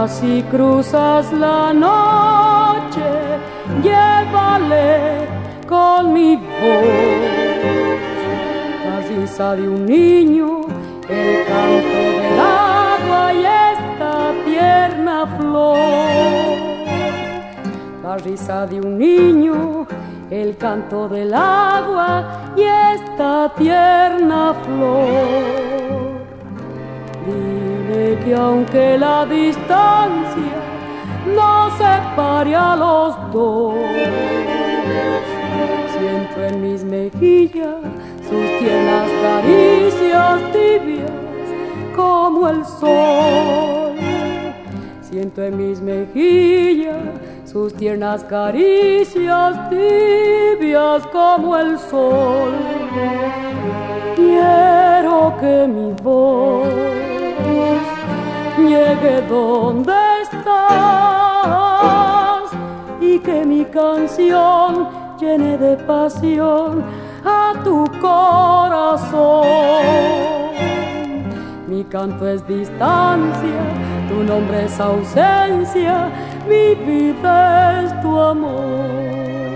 Si cruzas la noche, llévale con mi voz la risa de un niño, el canto del agua y esta tierna flor. La risa de un niño, el canto del agua y esta tierna flor. Dile que aunque la distancia nos separe a los dos, siento en mis mejillas sus tiernas caricias tibias como el sol. Siento en mis mejillas sus tiernas caricias tibias como el sol. Quiero que mi voz llegue donde estás y que mi canción llene de pasión a tu corazón. Mi canto es distancia, tu nombre es ausencia, mi vida es tu amor.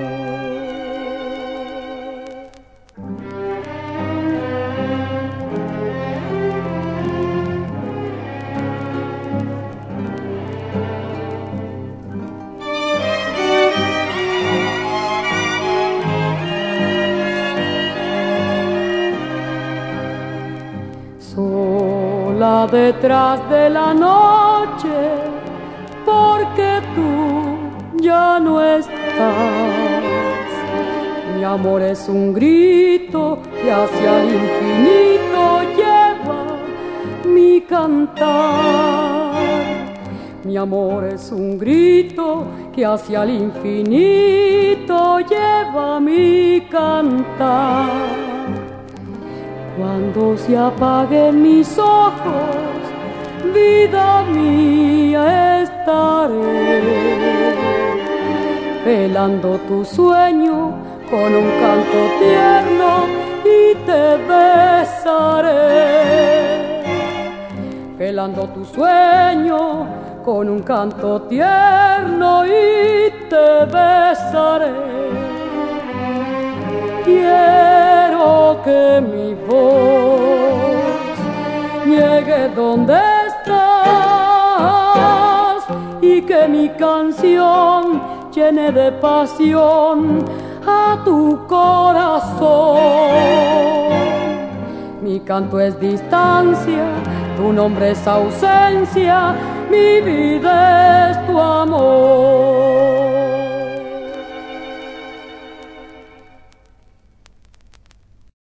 Sola detrás de la noche, porque tú ya no estás. Mi amor es un grito que hacia el infinito lleva mi cantar. Mi amor es un grito que hacia el infinito lleva mi cantar. Cuando se apaguen mis ojos, vida mía, estaré velando tu sueño con un canto tierno y te besaré. Velando tu sueño con un canto tierno y te besaré. Quiero que mi voz llegue donde estás y que mi canción llene de pasión a tu corazón. Mi canto es distancia, tu nombre es ausencia, mi vida